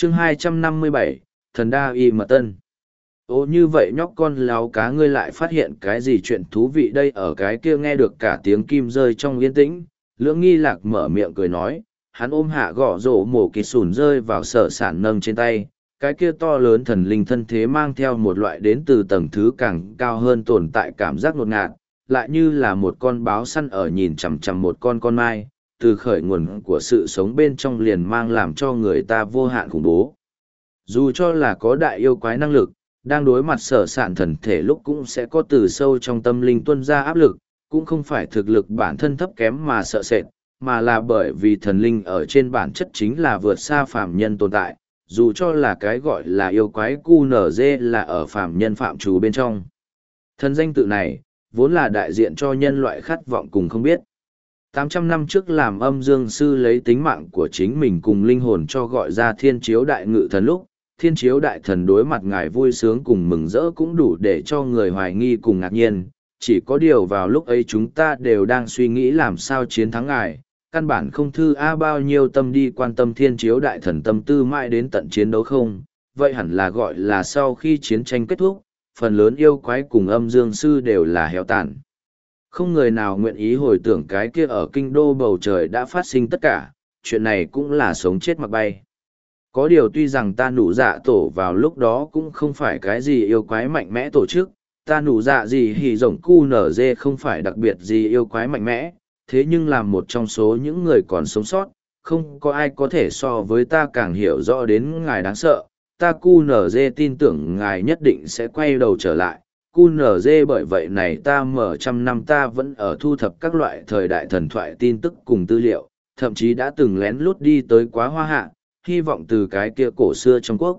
chương 257, thần đa y mật tân. Ô như vậy nhóc con láo cá ngươi lại phát hiện cái gì chuyện thú vị đây ở cái kia nghe được cả tiếng kim rơi trong yên tĩnh. Lưỡng nghi lạc mở miệng cười nói, hắn ôm hạ gõ rổ mổ kịt sùn rơi vào sở sản nâng trên tay. Cái kia to lớn thần linh thân thế mang theo một loại đến từ tầng thứ càng cao hơn tồn tại cảm giác ngột ngạt, lại như là một con báo săn ở nhìn chằm chằm một con mai, từ khởi nguồn của sự sống bên trong liền mang làm cho người ta vô hạn khủng bố. Dù cho là có đại yêu quái năng lực, đang đối mặt sở sản thần thể lúc cũng sẽ có từ sâu trong tâm linh tuân ra áp lực, cũng không phải thực lực bản thân thấp kém mà sợ sệt, mà là bởi vì thần linh ở trên bản chất chính là vượt xa phàm nhân tồn tại, dù cho là cái gọi là yêu quái QNZ là ở phàm nhân phạm trù bên trong. Thần danh tự này, vốn là đại diện cho nhân loại khát vọng cùng không biết. 800 năm trước làm âm dương sư lấy tính mạng của chính mình cùng linh hồn cho gọi ra thiên chiếu đại ngự thần lúc, thiên chiếu đại thần đối mặt ngài vui sướng cùng mừng rỡ cũng đủ để cho người hoài nghi cùng ngạc nhiên. Chỉ có điều vào lúc ấy chúng ta đều đang suy nghĩ làm sao chiến thắng ngài, căn bản không thư bao nhiêu tâm đi quan tâm thiên chiếu đại thần tâm tư mãi đến tận chiến đấu không, vậy hẳn là gọi là sau khi chiến tranh kết thúc, phần lớn yêu quái cùng âm dương sư đều là heo tàn. Không người nào nguyện ý hồi tưởng cái kia ở kinh đô bầu trời đã phát sinh tất cả, chuyện này cũng là sống chết mặc bay. Có điều tuy rằng ta nụ dạ tổ vào lúc đó cũng không phải cái gì yêu quái mạnh mẽ tổ chức, ta nụ dạ gì hỉ rồng cu nở dê không phải đặc biệt gì yêu quái mạnh mẽ, thế nhưng làm một trong số những người còn sống sót, không có ai có thể so với ta càng hiểu rõ đến ngài đáng sợ, ta cu nở dê tin tưởng ngài nhất định sẽ quay đầu trở lại. QNZ bởi vậy này ta mở trăm năm ta vẫn ở thu thập các loại thời đại thần thoại tin tức cùng tư liệu, thậm chí đã từng lén lút đi tới quá hoa hạ, hy vọng từ cái kia cổ xưa trong quốc.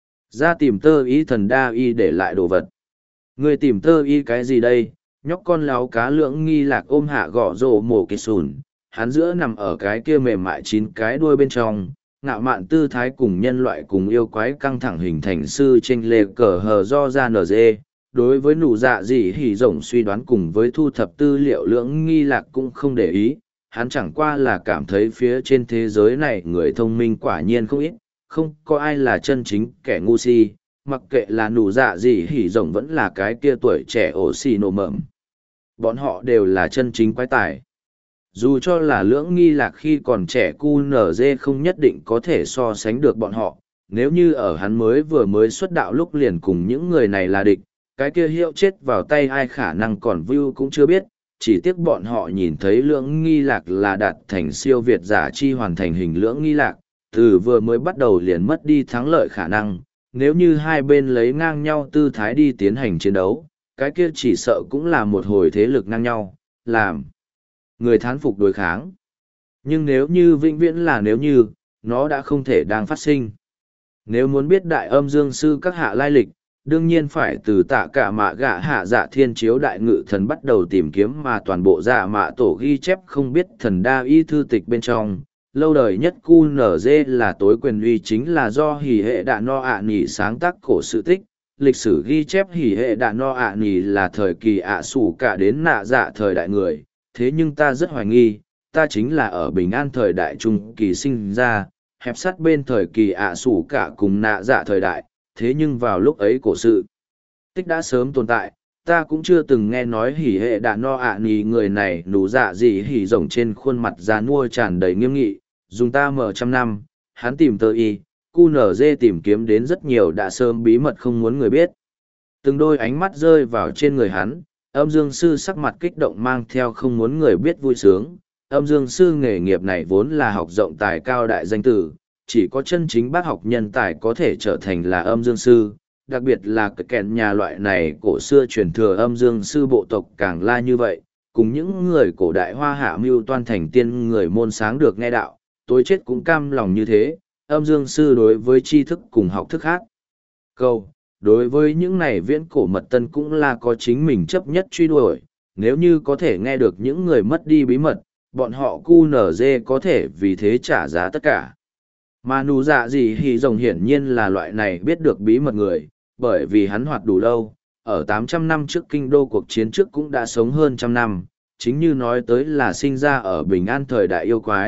Ra tìm tơ y thần đa y để lại đồ vật. Người tìm tơ y cái gì đây? Nhóc con láo cá lưỡng nghi lạc ôm hạ gõ rổ mổ kịt sùn, hắn giữa nằm ở cái kia mềm mại 9 cái đuôi bên trong, ngạo mạn tư thái cùng nhân loại cùng yêu quái căng thẳng hình thành sư tranh lệ cờ hờ do ra nở dê. Đối với nụ dạ gì hỉ rồng suy đoán cùng với thu thập tư liệu lưỡng nghi lạc cũng không để ý, hắn chẳng qua là cảm thấy phía trên thế giới này người thông minh quả nhiên không ít, không có ai là chân chính kẻ ngu si, mặc kệ là nụ dạ gì hỉ rồng vẫn là cái kia tuổi trẻ ổ xì nổ mởm. Bọn họ đều là chân chính quái tài. Dù cho là lưỡng nghi lạc khi còn trẻ QNZ không nhất định có thể so sánh được bọn họ, nếu như ở hắn mới xuất đạo lúc liền cùng những người này là địch, cái kia hiệu chết vào tay ai khả năng còn view cũng chưa biết, chỉ tiếc bọn họ nhìn thấy lưỡng nghi lạc là đạt thành siêu việt giả chi hoàn thành hình lưỡng nghi lạc, từ vừa mới bắt đầu liền mất đi thắng lợi khả năng, nếu như hai bên lấy ngang nhau tư thái đi tiến hành chiến đấu, cái kia chỉ sợ cũng là một hồi thế lực ngang nhau, làm người thán phục đối kháng. Nhưng nếu như vĩnh viễn là nếu như, nó đã không thể đang phát sinh. Nếu muốn biết đại âm dương sư các hạ lai lịch, đương nhiên phải từ tạ cả mạ gạ hạ dạ thiên chiếu đại ngự thần bắt đầu tìm kiếm mà toàn bộ dạ mạ tổ ghi chép không biết thần đa y thư tịch bên trong. Lâu đời nhất QNZ là tối quyền uy chính là do hỉ hệ đạ no ạ nỉ sáng tác cổ sự tích. Lịch sử ghi chép hỉ hệ đạ no ạ nỉ là thời kỳ ạ sủ cả đến nạ dạ thời đại người. Thế nhưng ta rất hoài nghi, ta chính là ở bình an thời đại trung kỳ sinh ra, hẹp sắt bên thời kỳ ạ sủ cả cùng nạ dạ thời đại. Thế nhưng vào lúc ấy cổ sự tích đã sớm tồn tại, ta cũng chưa từng nghe nói hỉ hệ đạ no ạ nì người này nụ dạ gì hỉ rồng trên khuôn mặt già nua tràn đầy nghiêm nghị, dùng ta mở trăm năm, hắn tìm tơ y, QNZ tìm kiếm đến rất nhiều đã sớm bí mật không muốn người biết. Từng đôi ánh mắt rơi vào trên người hắn, âm dương sư sắc mặt kích động mang theo không muốn người biết vui sướng. Âm dương sư nghề nghiệp này vốn là học rộng tài cao đại danh tử, chỉ có chân chính bác học nhân tài có thể trở thành là âm dương sư, đặc biệt là cái kèn nhà loại này cổ xưa truyền thừa âm dương sư bộ tộc càng la như vậy, cùng những người cổ đại hoa hạ mưu toan thành tiên người môn sáng được nghe đạo, tối chết cũng cam lòng như thế, âm dương sư đối với tri thức cùng học thức khác. Câu, đối với những này viễn cổ mật tân cũng là có chính mình chấp nhất truy đuổi, nếu như có thể nghe được những người mất đi bí mật, bọn họ QNZ có thể vì thế trả giá tất cả. Mà nụ dạ gì hỉ rồng hiển nhiên là loại này biết được bí mật người, bởi vì hắn hoạt đủ lâu, ở 800 năm trước kinh đô cuộc chiến trước cũng đã sống hơn trăm năm, chính như nói tới là sinh ra ở bình an thời đại yêu quái,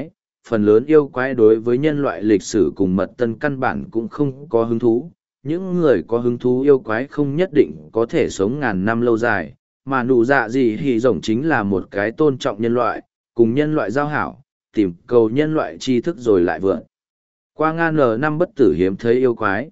phần lớn yêu quái đối với nhân loại lịch sử cùng mật tân căn bản cũng không có hứng thú. Những người có hứng thú yêu quái không nhất định có thể sống ngàn năm lâu dài, mà nụ dạ gì hỉ rồng chính là một cái tôn trọng nhân loại, cùng nhân loại giao hảo, tìm cầu nhân loại tri thức rồi lại vượn. Qua ngàn năm bất tử hiếm thấy yêu quái.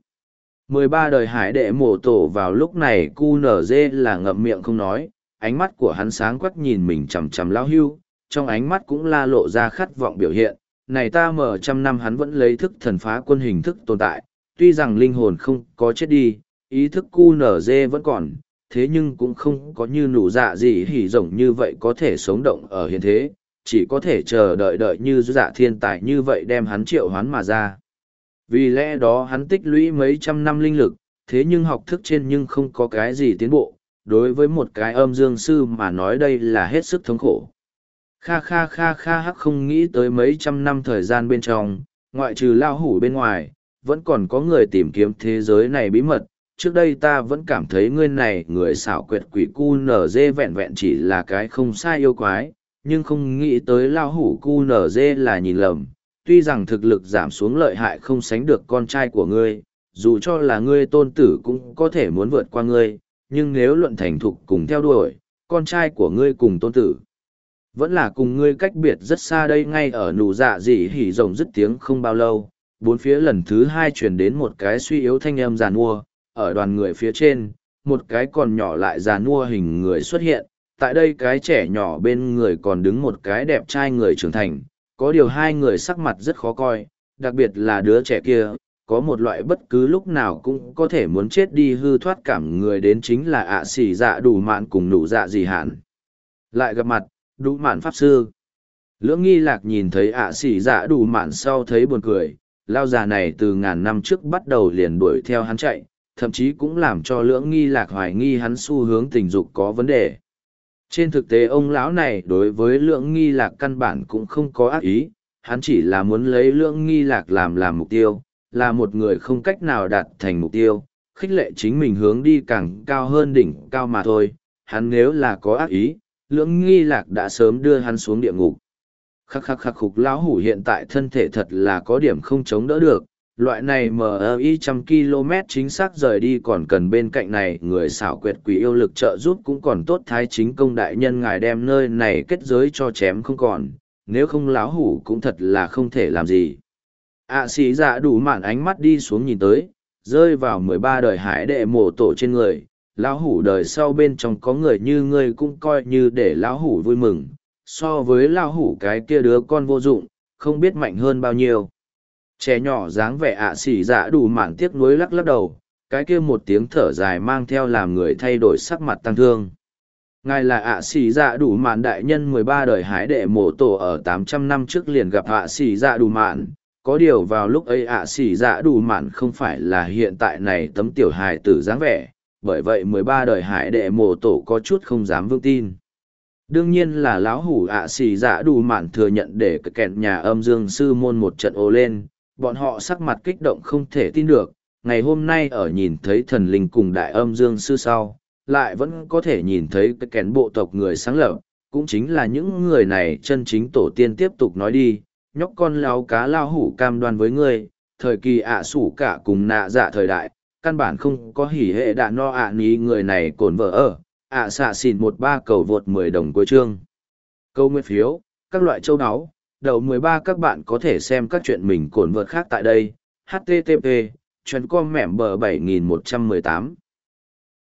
13 đời hải đệ mổ tổ vào lúc này cu nở dê là ngậm miệng không nói, ánh mắt của hắn sáng quắc nhìn mình chằm chằm lao hưu, trong ánh mắt cũng la lộ ra khát vọng biểu hiện. Này ta mở trăm năm hắn vẫn lấy thức thần phá quân hình thức tồn tại, tuy rằng linh hồn không có chết đi, ý thức cu nở dê vẫn còn, thế nhưng cũng không có như nụ dạ gì hỉ rồng như vậy có thể sống động ở hiện thế, chỉ có thể chờ đợi như dạ thiên tài như vậy đem hắn triệu hoán mà ra. Vì lẽ đó hắn tích lũy mấy trăm năm linh lực, thế nhưng học thức trên nhưng không có cái gì tiến bộ, đối với một cái âm dương sư mà nói đây là hết sức thống khổ. Kha kha kha kha hắc không nghĩ tới mấy trăm năm thời gian bên trong, ngoại trừ lao hủ bên ngoài, vẫn còn có người tìm kiếm thế giới này bí mật. Trước đây ta vẫn cảm thấy ngươi này người xảo quyệt quỷ cu nở dê vẹn vẹn chỉ là cái không sai yêu quái, nhưng không nghĩ tới lao hủ cu nở dê là nhìn lầm. Tuy rằng thực lực giảm xuống lợi hại không sánh được con trai của ngươi, dù cho là ngươi tôn tử cũng có thể muốn vượt qua ngươi, nhưng nếu luận thành thục cùng theo đuổi, con trai của ngươi cùng tôn tử vẫn là cùng ngươi cách biệt rất xa. Đây ngay ở nụ dạ dị hỉ rồng dứt tiếng không bao lâu, bốn phía lần thứ hai truyền đến một cái suy yếu thanh âm giàn mua, ở đoàn người phía trên, một cái còn nhỏ lại giàn mua hình người xuất hiện, tại đây cái trẻ nhỏ bên người còn đứng một cái đẹp trai người trưởng thành, có điều hai người sắc mặt rất khó coi, đặc biệt là đứa trẻ kia, có một loại bất cứ lúc nào cũng có thể muốn chết đi hư thoát cảm người đến chính là ạ xỉ dạ đủ mạn cùng nụ dạ dị hạn. Lại gặp mặt, đủ mạn pháp sư. Lưỡng nghi lạc nhìn thấy ạ xỉ dạ đủ mạn sau thấy buồn cười, lao già này từ ngàn năm trước bắt đầu liền đuổi theo hắn chạy, thậm chí cũng làm cho lưỡng nghi lạc hoài nghi hắn xu hướng tình dục có vấn đề. Trên thực tế ông lão này đối với lưỡng nghi lạc căn bản cũng không có ác ý, hắn chỉ là muốn lấy lưỡng nghi lạc làm mục tiêu, là một người không cách nào đạt thành mục tiêu, khích lệ chính mình hướng đi càng cao hơn đỉnh cao mà thôi. Hắn nếu là có ác ý, lưỡng nghi lạc đã sớm đưa hắn xuống địa ngục. Khắc khắc khắc khục lão hủ hiện tại thân thể thật là có điểm không chống đỡ được, loại này MI 100 km chính xác rời đi còn cần bên cạnh này người xảo quyệt quỷ yêu lực trợ giúp cũng còn tốt. Thái chính công đại nhân ngài đem nơi này kết giới cho chém không còn, nếu không lão hủ cũng thật là không thể làm gì. ạ xỉ dạ đủ mạn ánh mắt đi xuống nhìn tới, rơi vào 13 đời hải đệ mổ tổ trên người. Lão hủ đời sau bên trong có người như ngươi cũng coi như để lão hủ vui mừng, so với lão hủ cái kia đứa con vô dụng, không biết mạnh hơn bao nhiêu. Trẻ nhỏ dáng vẻ ạ xỉ dạ đủ mạn tiếc nuối lắc lắc đầu, cái kia một tiếng thở dài mang theo làm người thay đổi sắc mặt tăng thương. Ngài là ạ xỉ dạ đủ mạn đại nhân 13 đời hải đệ mổ tổ ở 800 năm trước liền gặp ạ xỉ dạ đủ mạn, có điều vào lúc ấy ạ xỉ dạ đủ mạn không phải là hiện tại này tấm tiểu hài tử dáng vẻ, bởi vậy 13 đời hải đệ mổ tổ có chút không dám vững tin. Đương nhiên là lão hủ ạ xỉ dạ đủ mạn thừa nhận để kẹn nhà âm dương sư môn một trận ồ lên, bọn họ sắc mặt kích động không thể tin được, ngày hôm nay ở nhìn thấy thần linh cùng đại âm dương sư sau, lại vẫn có thể nhìn thấy cái kén bộ tộc người sáng lập, cũng chính là những người này chân chính tổ tiên. Tiếp tục nói đi, nhóc con láo cá lao hủ cam đoan với ngươi, thời kỳ ạ sủ cả cùng nạ dạ thời đại, căn bản không có hỉ hệ đạ no ạ ní người này cồn vợ ở, ạ xạ xỉn 13 cầu vượt 10 đồng cuối chương. Câu nguyên phiếu, các loại châu áo, đầu 13 các bạn có thể xem các chuyện mình cồn vợt khác tại đây, http, chuyên com mẻm bờ 7118.